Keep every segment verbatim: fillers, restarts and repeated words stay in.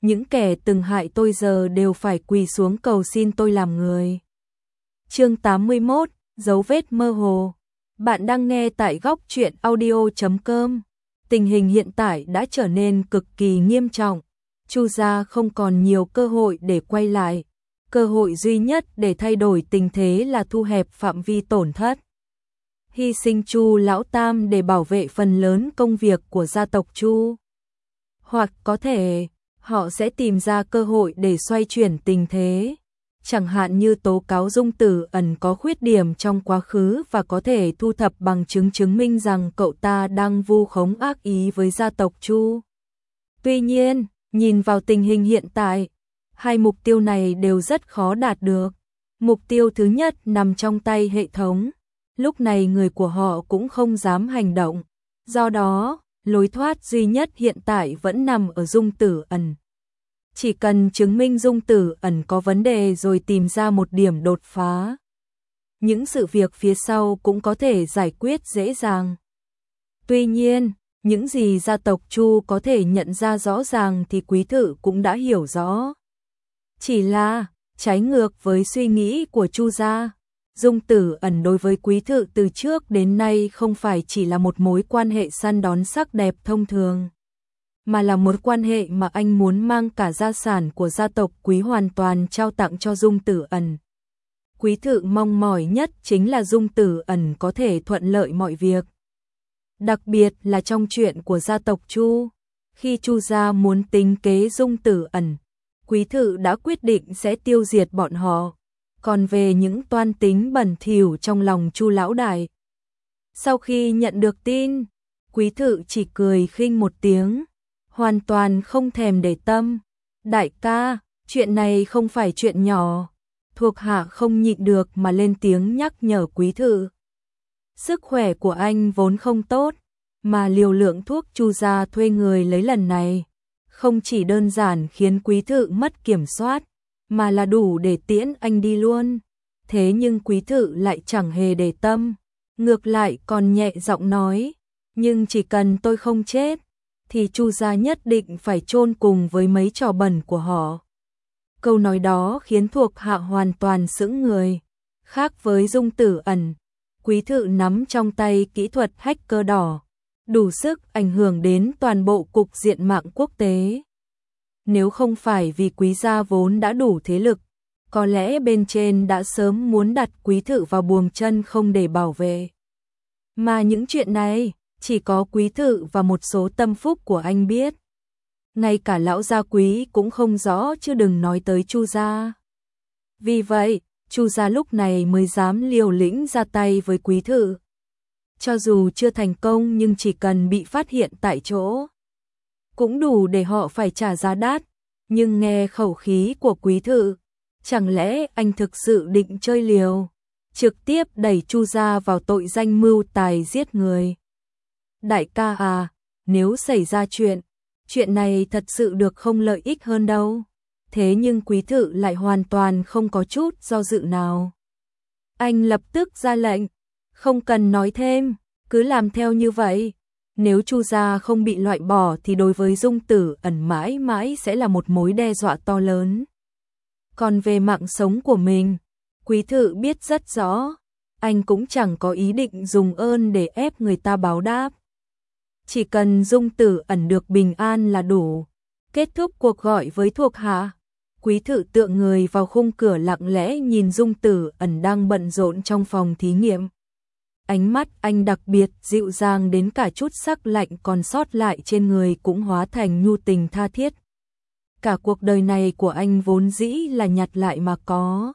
những kẻ từng hại tôi giờ đều phải quỳ xuống cầu xin tôi làm người. Chương tám mươi mốt, dấu vết mơ hồ. Bạn đang nghe tại góc truyện audio chấm com. Tình hình hiện tại đã trở nên cực kỳ nghiêm trọng. Chu gia không còn nhiều cơ hội để quay lại. Cơ hội duy nhất để thay đổi tình thế là thu hẹp phạm vi tổn thất. Hy sinh Chu lão tam để bảo vệ phần lớn công việc của gia tộc Chu. Hoặc có thể, họ sẽ tìm ra cơ hội để xoay chuyển tình thế. Chẳng hạn như tố cáo Dung Tử Ẩn có khuyết điểm trong quá khứ và có thể thu thập bằng chứng chứng minh rằng cậu ta đang vu khống ác ý với gia tộc Chu. Tuy nhiên, nhìn vào tình hình hiện tại, hai mục tiêu này đều rất khó đạt được. Mục tiêu thứ nhất nằm trong tay hệ thống. Lúc này người của họ cũng không dám hành động. Do đó, lối thoát duy nhất hiện tại vẫn nằm ở Dung Tử Ẩn. Chỉ cần chứng minh Dung Tử Ẩn có vấn đề rồi tìm ra một điểm đột phá. Những sự việc phía sau cũng có thể giải quyết dễ dàng. Tuy nhiên, những gì gia tộc Chu có thể nhận ra rõ ràng thì Quý Thự cũng đã hiểu rõ. Chỉ là, trái ngược với suy nghĩ của Chu gia, Dung Tử Ẩn đối với Quý Thự từ trước đến nay không phải chỉ là một mối quan hệ săn đón sắc đẹp thông thường, mà là một quan hệ mà anh muốn mang cả gia sản của gia tộc Quý hoàn toàn trao tặng cho Dung Tử Ẩn. Quý Thự mong mỏi nhất chính là Dung Tử Ẩn có thể thuận lợi mọi việc. Đặc biệt là trong chuyện của gia tộc Chu, khi Chu gia muốn tính kế Dung Tử Ẩn, Quý Thự đã quyết định sẽ tiêu diệt bọn họ. Còn về những toan tính bẩn thỉu trong lòng Chu lão đại, sau khi nhận được tin, Quý Thự chỉ cười khinh một tiếng, hoàn toàn không thèm để tâm. Đại ca, chuyện này không phải chuyện nhỏ. Thuộc hạ không nhịn được mà lên tiếng nhắc nhở Quý Thự. Sức khỏe của anh vốn không tốt, mà liều lượng thuốc Chu gia thuê người lấy lần này không chỉ đơn giản khiến Quý Thự mất kiểm soát, mà là đủ để tiễn anh đi luôn. Thế nhưng Quý Thự lại chẳng hề để tâm, ngược lại còn nhẹ giọng nói, nhưng chỉ cần tôi không chết, thì Chu gia nhất định phải chôn cùng với mấy trò bẩn của họ. Câu nói đó khiến thuộc hạ hoàn toàn sững người. Khác với Dung Tử Ẩn, Quý Thự nắm trong tay kỹ thuật hacker đỏ, đủ sức ảnh hưởng đến toàn bộ cục diện mạng quốc tế. Nếu không phải vì Quý gia vốn đã đủ thế lực, có lẽ bên trên đã sớm muốn đặt Quý Thự vào buồng chân không để bảo vệ. Mà những chuyện này, chỉ có Quý Thự và một số tâm phúc của anh biết. Ngay cả lão gia Quý cũng không rõ chứ đừng nói tới Chu gia. Vì vậy, Chu gia lúc này mới dám liều lĩnh ra tay với Quý Thự. Cho dù chưa thành công nhưng chỉ cần bị phát hiện tại chỗ, cũng đủ để họ phải trả giá đắt. Nhưng nghe khẩu khí của Quý Thự, chẳng lẽ anh thực sự định chơi liều, trực tiếp đẩy Chu gia vào tội danh mưu tài giết người. Đại ca à, nếu xảy ra chuyện, chuyện này thật sự được không lợi ích hơn đâu. Thế nhưng Quý Thự lại hoàn toàn không có chút do dự nào. Anh lập tức ra lệnh, không cần nói thêm, cứ làm theo như vậy. Nếu Chu gia không bị loại bỏ thì đối với Dung Tử Ẩn mãi mãi sẽ là một mối đe dọa to lớn. Còn về mạng sống của mình, Quý Thự biết rất rõ, anh cũng chẳng có ý định dùng ơn để ép người ta báo đáp. Chỉ cần Dung Tử Ẩn được bình an là đủ. Kết thúc cuộc gọi với thuộc hạ, Quý Thự tựa người vào khung cửa lặng lẽ nhìn Dung Tử Ẩn đang bận rộn trong phòng thí nghiệm. Ánh mắt anh đặc biệt dịu dàng đến cả chút sắc lạnh còn sót lại trên người cũng hóa thành nhu tình tha thiết. Cả cuộc đời này của anh vốn dĩ là nhặt lại mà có.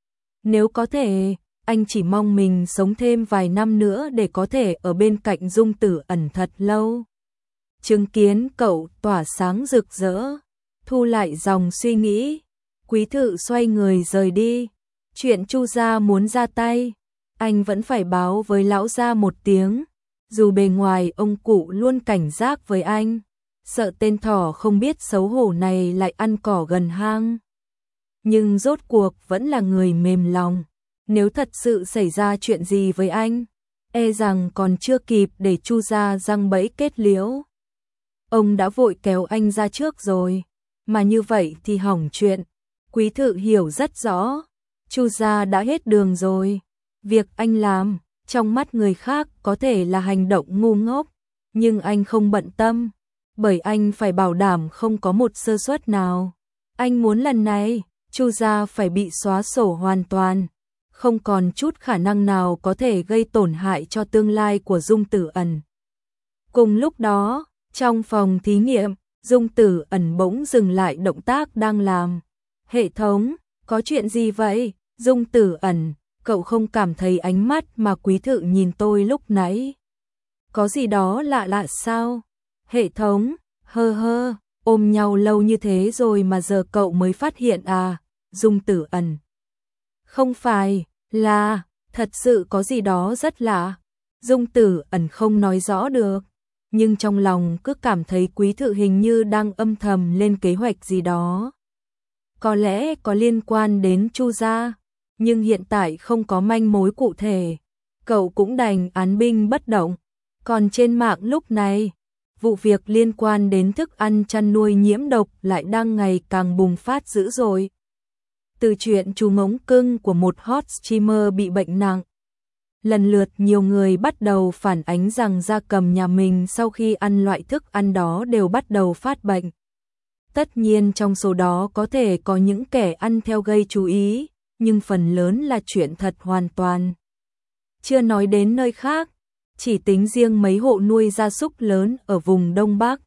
Nếu có thể, anh chỉ mong mình sống thêm vài năm nữa để có thể ở bên cạnh Dung Tử Ẩn thật lâu. Chứng kiến cậu tỏa sáng rực rỡ, thu lại dòng suy nghĩ, Quý Thự xoay người rời đi. Chuyện Chu gia muốn ra tay, anh vẫn phải báo với lão gia một tiếng. Dù bề ngoài ông cụ luôn cảnh giác với anh, sợ tên thỏ không biết xấu hổ này lại ăn cỏ gần hang, nhưng rốt cuộc vẫn là người mềm lòng. Nếu thật sự xảy ra chuyện gì với anh, e rằng còn chưa kịp để Chu gia răng bẫy kết liễu, ông đã vội kéo anh ra trước rồi. mà như vậy thì hỏng chuyện. Quý Thự hiểu rất rõ, Chu gia đã hết đường rồi. Việc anh làm, trong mắt người khác có thể là hành động ngu ngốc, nhưng anh không bận tâm, bởi anh phải bảo đảm không có một sơ suất nào. Anh muốn lần này, Chu gia phải bị xóa sổ hoàn toàn, không còn chút khả năng nào có thể gây tổn hại cho tương lai của Dung Tử Ẩn. Cùng lúc đó, trong phòng thí nghiệm, Dung Tử Ẩn bỗng dừng lại động tác đang làm. Hệ thống, có chuyện gì vậy? Dung Tử Ẩn, cậu không cảm thấy ánh mắt mà Quý Thự nhìn tôi lúc nãy có gì đó lạ lạ sao? Hệ thống, hơ hơ, ôm nhau lâu như thế rồi mà giờ cậu mới phát hiện à? Dung Tử Ẩn, không phải là, thật sự có gì đó rất lạ. Dung Tử Ẩn không nói rõ được, nhưng trong lòng cứ cảm thấy Quý Thự hình như đang âm thầm lên kế hoạch gì đó. Có lẽ có liên quan đến Chu gia, nhưng hiện tại không có manh mối cụ thể. Cậu cũng đành án binh bất động. Còn trên mạng lúc này, vụ việc liên quan đến thức ăn chăn nuôi nhiễm độc lại đang ngày càng bùng phát dữ dội. Từ chuyện chú ngỗng cưng của một hot streamer bị bệnh nặng, lần lượt nhiều người bắt đầu phản ánh rằng gia cầm nhà mình sau khi ăn loại thức ăn đó đều bắt đầu phát bệnh. Tất nhiên trong số đó có thể có những kẻ ăn theo gây chú ý, nhưng phần lớn là chuyện thật hoàn toàn. Chưa nói đến nơi khác, chỉ tính riêng mấy hộ nuôi gia súc lớn ở vùng Đông Bắc.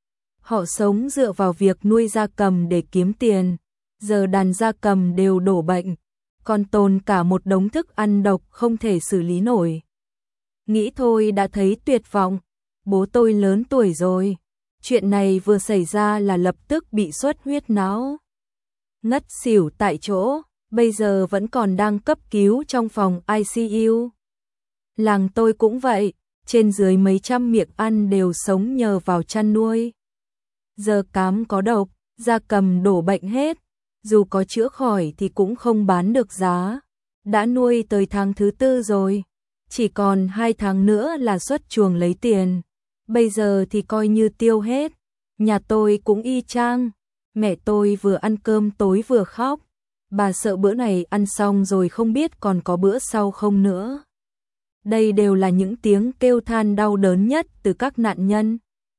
Họ sống dựa vào việc nuôi gia cầm để kiếm tiền, giờ đàn gia cầm đều đổ bệnh, còn tồn cả một đống thức ăn độc không thể xử lý nổi. Nghĩ thôi đã thấy tuyệt vọng, bố tôi lớn tuổi rồi. Chuyện này vừa xảy ra là lập tức bị xuất huyết não, ngất xỉu tại chỗ, bây giờ vẫn còn đang cấp cứu trong phòng i xê u. Làng tôi cũng vậy, trên dưới mấy trăm miệng ăn đều sống nhờ vào chăn nuôi. Giờ cám có độc, gia cầm đổ bệnh hết, dù có chữa khỏi thì cũng không bán được giá. Đã nuôi tới tháng thứ tư rồi, chỉ còn hai tháng nữa là xuất chuồng lấy tiền. Bây giờ thì coi như tiêu hết. Nhà tôi cũng y chang, mẹ tôi vừa ăn cơm tối vừa khóc. Bà sợ bữa này ăn xong rồi không biết còn có bữa sau không nữa. Đây đều là những tiếng kêu than đau đớn nhất từ các nạn nhân.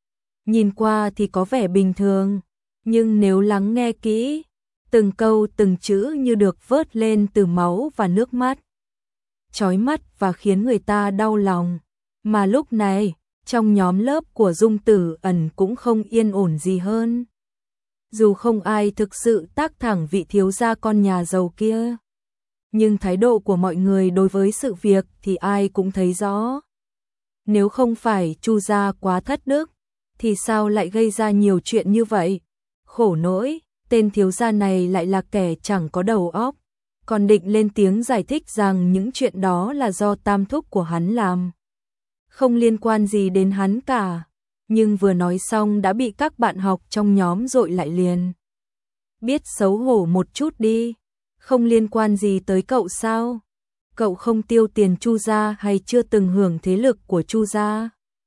Nhìn qua thì có vẻ bình thường, nhưng nếu lắng nghe kỹ, từng câu từng chữ như được vớt lên từ máu và nước mắt, chói mắt và khiến người ta đau lòng. Mà lúc này, trong nhóm lớp của Dung Tử Ẩn cũng không yên ổn gì hơn. Dù không ai thực sự tác thẳng vị thiếu gia con nhà giàu kia, nhưng thái độ của mọi người đối với sự việc thì ai cũng thấy rõ. Nếu không phải Chu gia quá thất đức, thì sao lại gây ra nhiều chuyện như vậy? Khổ nỗi, tên thiếu gia này lại là kẻ chẳng có đầu óc, còn định lên tiếng giải thích rằng những chuyện đó là do tam thúc của hắn làm, không liên quan gì đến hắn cả. Nhưng vừa nói xong đã bị các bạn học trong nhóm dội lại liền. Biết xấu hổ một chút đi, không liên quan gì tới cậu sao? Cậu không tiêu tiền Chu gia hay chưa từng hưởng thế lực của Chu gia?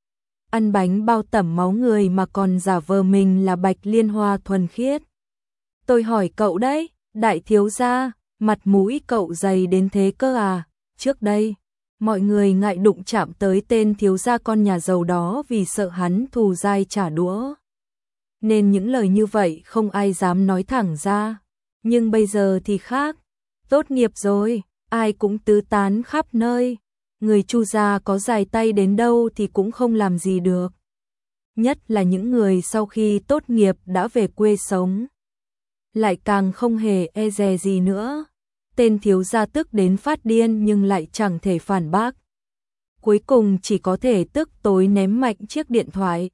Ăn bánh bao tẩm máu người mà còn giả vờ mình là Bạch Liên Hoa thuần khiết. Tôi hỏi cậu đấy, đại thiếu gia, mặt mũi cậu dày đến thế cơ à? Trước đây, mọi người ngại đụng chạm tới tên thiếu gia con nhà giàu đó vì sợ hắn thù dai trả đũa. Nên những lời như vậy không ai dám nói thẳng ra. Nhưng bây giờ thì khác, tốt nghiệp rồi, ai cũng tứ tán khắp nơi. Người Chu gia có dài tay đến đâu thì cũng không làm gì được. Nhất là những người sau khi tốt nghiệp đã về quê sống, lại càng không hề e dè gì nữa. Tên thiếu gia tức đến phát điên nhưng lại chẳng thể phản bác. Cuối cùng chỉ có thể tức tối ném mạnh chiếc điện thoại.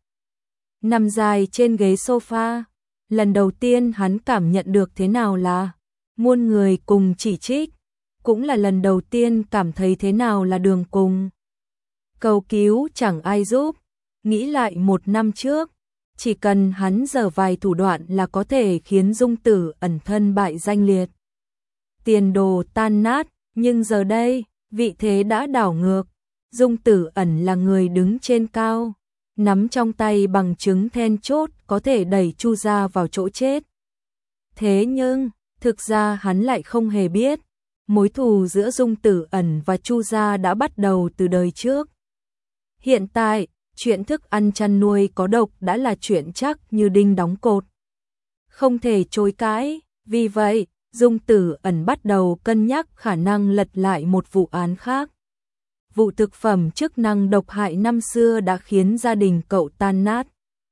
Nằm dài trên ghế sofa, lần đầu tiên hắn cảm nhận được thế nào là muôn người cùng chỉ trích, cũng là lần đầu tiên cảm thấy thế nào là đường cùng. Cầu cứu chẳng ai giúp, nghĩ lại một năm trước, chỉ cần hắn giở vài thủ đoạn là có thể khiến Dung Tử Ẩn thân bại danh liệt, tiền đồ tan nát, nhưng giờ đây, vị thế đã đảo ngược. Dung Tử Ẩn là người đứng trên cao, nắm trong tay bằng chứng then chốt có thể đẩy Chu gia vào chỗ chết. Thế nhưng, thực ra hắn lại không hề biết, mối thù giữa Dung Tử Ẩn và Chu gia đã bắt đầu từ đời trước. Hiện tại, chuyện thức ăn chăn nuôi có độc đã là chuyện chắc như đinh đóng cột. Không thể chối cãi, vì vậy, Dung Tử Ẩn bắt đầu cân nhắc khả năng lật lại một vụ án khác. Vụ thực phẩm chức năng độc hại năm xưa đã khiến gia đình cậu tan nát.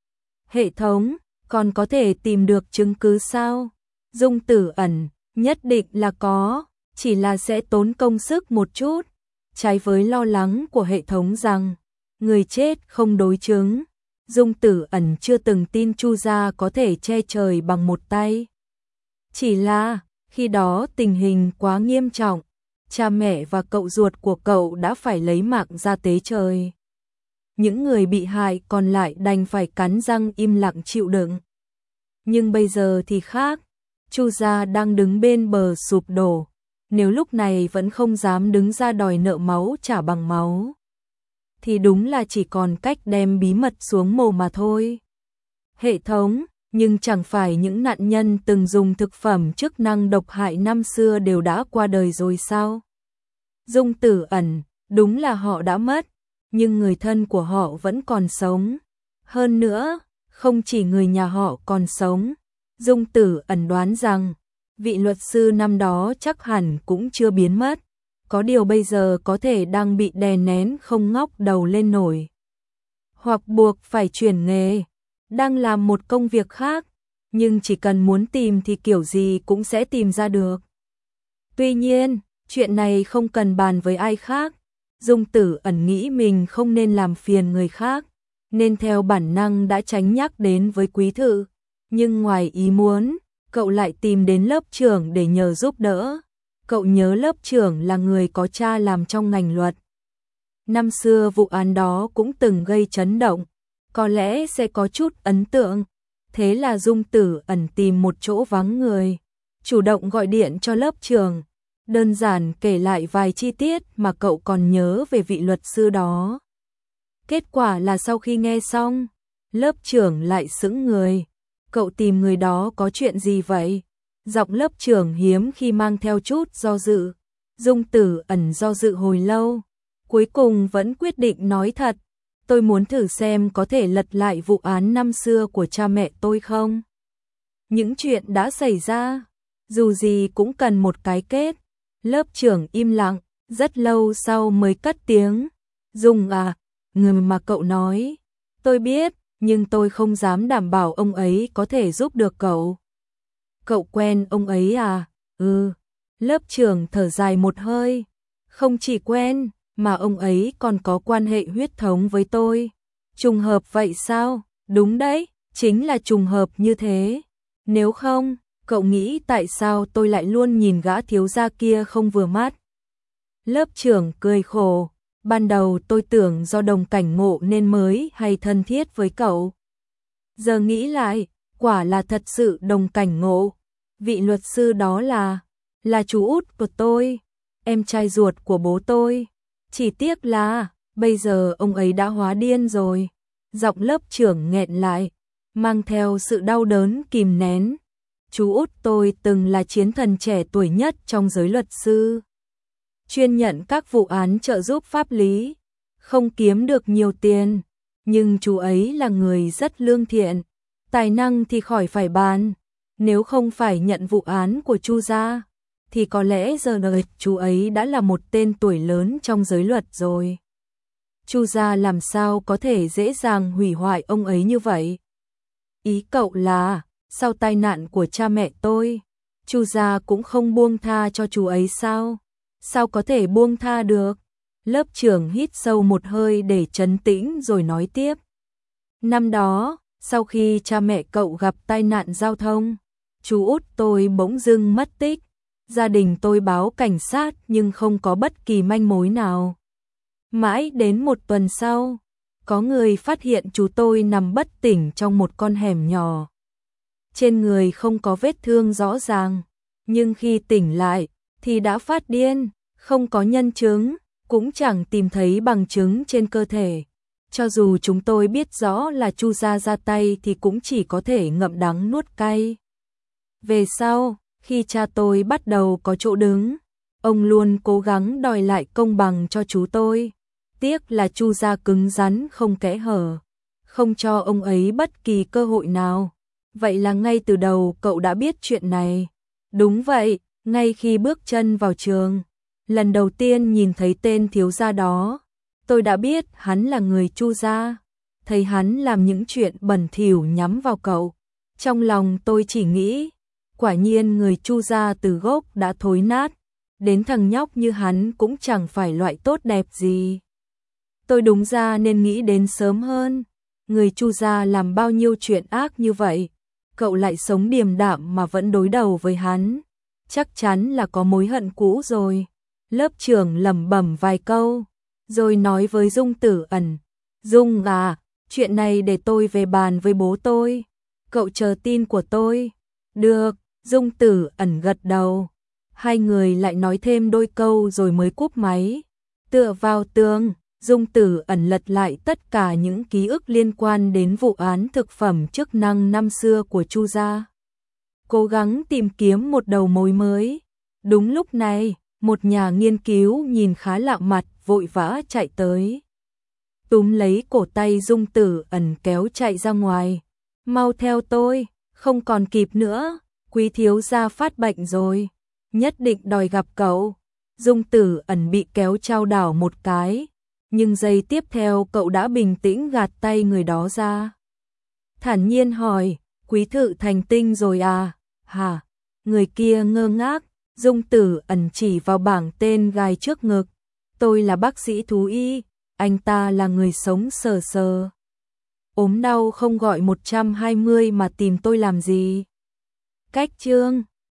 Hệ thống, còn có thể tìm được chứng cứ sao? Dung Tử Ẩn, nhất định là có, chỉ là sẽ tốn công sức một chút. Trái với lo lắng của hệ thống rằng người chết không đối chứng, Dung Tử Ẩn chưa từng tin Chu gia có thể che trời bằng một tay. Chỉ là, khi đó tình hình quá nghiêm trọng, cha mẹ và cậu ruột của cậu đã phải lấy mạng ra tế trời. Những người bị hại còn lại đành phải cắn răng im lặng chịu đựng. Nhưng bây giờ thì khác, Chu gia đang đứng bên bờ sụp đổ, nếu lúc này vẫn không dám đứng ra đòi nợ máu trả bằng máu, thì đúng là chỉ còn cách đem bí mật xuống mồ mà thôi. Hệ thống, nhưng chẳng phải những nạn nhân từng dùng thực phẩm chức năng độc hại năm xưa đều đã qua đời rồi sao? Dung Tử Ẩn, đúng là họ đã mất, nhưng người thân của họ vẫn còn sống. Hơn nữa, không chỉ người nhà họ còn sống, Dung Tử Ẩn đoán rằng, vị luật sư năm đó chắc hẳn cũng chưa biến mất. Có điều bây giờ có thể đang bị đè nén không ngóc đầu lên nổi. Hoặc buộc phải chuyển nghề, đang làm một công việc khác, nhưng chỉ cần muốn tìm thì kiểu gì cũng sẽ tìm ra được. Tuy nhiên, chuyện này không cần bàn với ai khác. Dung Tử Ẩn nghĩ mình không nên làm phiền người khác, nên theo bản năng đã tránh nhắc đến với quý thự. Nhưng ngoài ý muốn, cậu lại tìm đến lớp trưởng để nhờ giúp đỡ. Cậu nhớ lớp trưởng là người có cha làm trong ngành luật. Năm xưa vụ án đó cũng từng gây chấn động, có lẽ sẽ có chút ấn tượng. Thế là Dung Tử Ẩn tìm một chỗ vắng người, chủ động gọi điện cho lớp trưởng, đơn giản kể lại vài chi tiết mà cậu còn nhớ về vị luật sư đó. Kết quả là sau khi nghe xong, lớp trưởng lại sững người. Cậu tìm người đó có chuyện gì vậy? Giọng lớp trưởng hiếm khi mang theo chút do dự. Dung Tử Ẩn do dự hồi lâu, cuối cùng vẫn quyết định nói thật. Tôi muốn thử xem có thể lật lại vụ án năm xưa của cha mẹ tôi không? Những chuyện đã xảy ra, dù gì cũng cần một cái kết. Lớp trưởng im lặng, rất lâu sau mới cất tiếng. Dung à, người mà cậu nói, tôi biết, nhưng tôi không dám đảm bảo ông ấy có thể giúp được cậu. Cậu quen ông ấy à? Ừ. Lớp trưởng thở dài một hơi. Không chỉ quen, mà ông ấy còn có quan hệ huyết thống với tôi. Trùng hợp vậy sao? Đúng đấy, chính là trùng hợp như thế. Nếu không, cậu nghĩ tại sao tôi lại luôn nhìn gã thiếu gia kia không vừa mắt? Lớp trưởng cười khổ. Ban đầu tôi tưởng do đồng cảnh ngộ nên mới hay thân thiết với cậu. Giờ nghĩ lại, quả là thật sự đồng cảnh ngộ. Vị luật sư đó là, là chú út của tôi, em trai ruột của bố tôi. Chỉ tiếc là, bây giờ ông ấy đã hóa điên rồi. Giọng lớp trưởng nghẹn lại, mang theo sự đau đớn kìm nén. Chú út tôi từng là chiến thần trẻ tuổi nhất trong giới luật sư, chuyên nhận các vụ án trợ giúp pháp lý, không kiếm được nhiều tiền, nhưng chú ấy là người rất lương thiện, tài năng thì khỏi phải bàn. Nếu không phải nhận vụ án của Chu gia, thì có lẽ giờ đời chú ấy đã là một tên tuổi lớn trong giới luật rồi. Chu gia làm sao có thể dễ dàng hủy hoại ông ấy như vậy? Ý cậu là, sau tai nạn của cha mẹ tôi, Chu gia cũng không buông tha cho chú ấy sao? Sao có thể buông tha được? Lớp trưởng hít sâu một hơi để trấn tĩnh rồi nói tiếp. Năm đó, sau khi cha mẹ cậu gặp tai nạn giao thông, chú út tôi bỗng dưng mất tích. Gia đình tôi báo cảnh sát nhưng không có bất kỳ manh mối nào. Mãi đến một tuần sau, có người phát hiện chú tôi nằm bất tỉnh trong một con hẻm nhỏ. Trên người không có vết thương rõ ràng, nhưng khi tỉnh lại thì đã phát điên, không có nhân chứng, cũng chẳng tìm thấy bằng chứng trên cơ thể. Cho dù chúng tôi biết rõ là Chu gia ra tay thì cũng chỉ có thể ngậm đắng nuốt cay. Về sau, khi cha tôi bắt đầu có chỗ đứng, ông luôn cố gắng đòi lại công bằng cho chú tôi. Tiếc là Chu gia cứng rắn không kẽ hở, không cho ông ấy bất kỳ cơ hội nào. Vậy là ngay từ đầu cậu đã biết chuyện này. Đúng vậy, ngay khi bước chân vào trường, lần đầu tiên nhìn thấy tên thiếu gia đó, tôi đã biết hắn là người Chu gia. Thấy hắn làm những chuyện bẩn thỉu nhắm vào cậu, trong lòng tôi chỉ nghĩ, quả nhiên người Chu gia từ gốc đã thối nát, đến thằng nhóc như hắn cũng chẳng phải loại tốt đẹp gì. Tôi đúng ra nên nghĩ đến sớm hơn, người Chu gia làm bao nhiêu chuyện ác như vậy, cậu lại sống điềm đạm mà vẫn đối đầu với hắn, chắc chắn là có mối hận cũ rồi. Lớp trưởng lẩm bẩm vài câu, rồi nói với Dung Tử Ẩn, Dung à, chuyện này để tôi về bàn với bố tôi, cậu chờ tin của tôi. Được, Dung Tử Ẩn gật đầu. Hai người lại nói thêm đôi câu rồi mới cúp máy. Tựa vào tường, Dung Tử Ẩn lật lại tất cả những ký ức liên quan đến vụ án thực phẩm chức năng năm xưa của Chu gia, cố gắng tìm kiếm một đầu mối mới. Đúng lúc này, một nhà nghiên cứu nhìn khá lạ mặt vội vã chạy tới, túm lấy cổ tay Dung Tử Ẩn kéo chạy ra ngoài. Mau theo tôi, không còn kịp nữa, quý thiếu gia phát bệnh rồi, nhất định đòi gặp cậu. Dung Tử Ẩn bị kéo chao đảo một cái, nhưng giây tiếp theo cậu đã bình tĩnh gạt tay người đó ra. Thản nhiên hỏi, quý thự thành tinh rồi à? Hả? Người kia ngơ ngác. Dung Tử Ẩn chỉ vào bảng tên gài trước ngực. Tôi là bác sĩ thú y, anh ta là người sống sờ sờ. Ốm đau không gọi một trăm hai mươi mà tìm tôi làm gì? Cách chương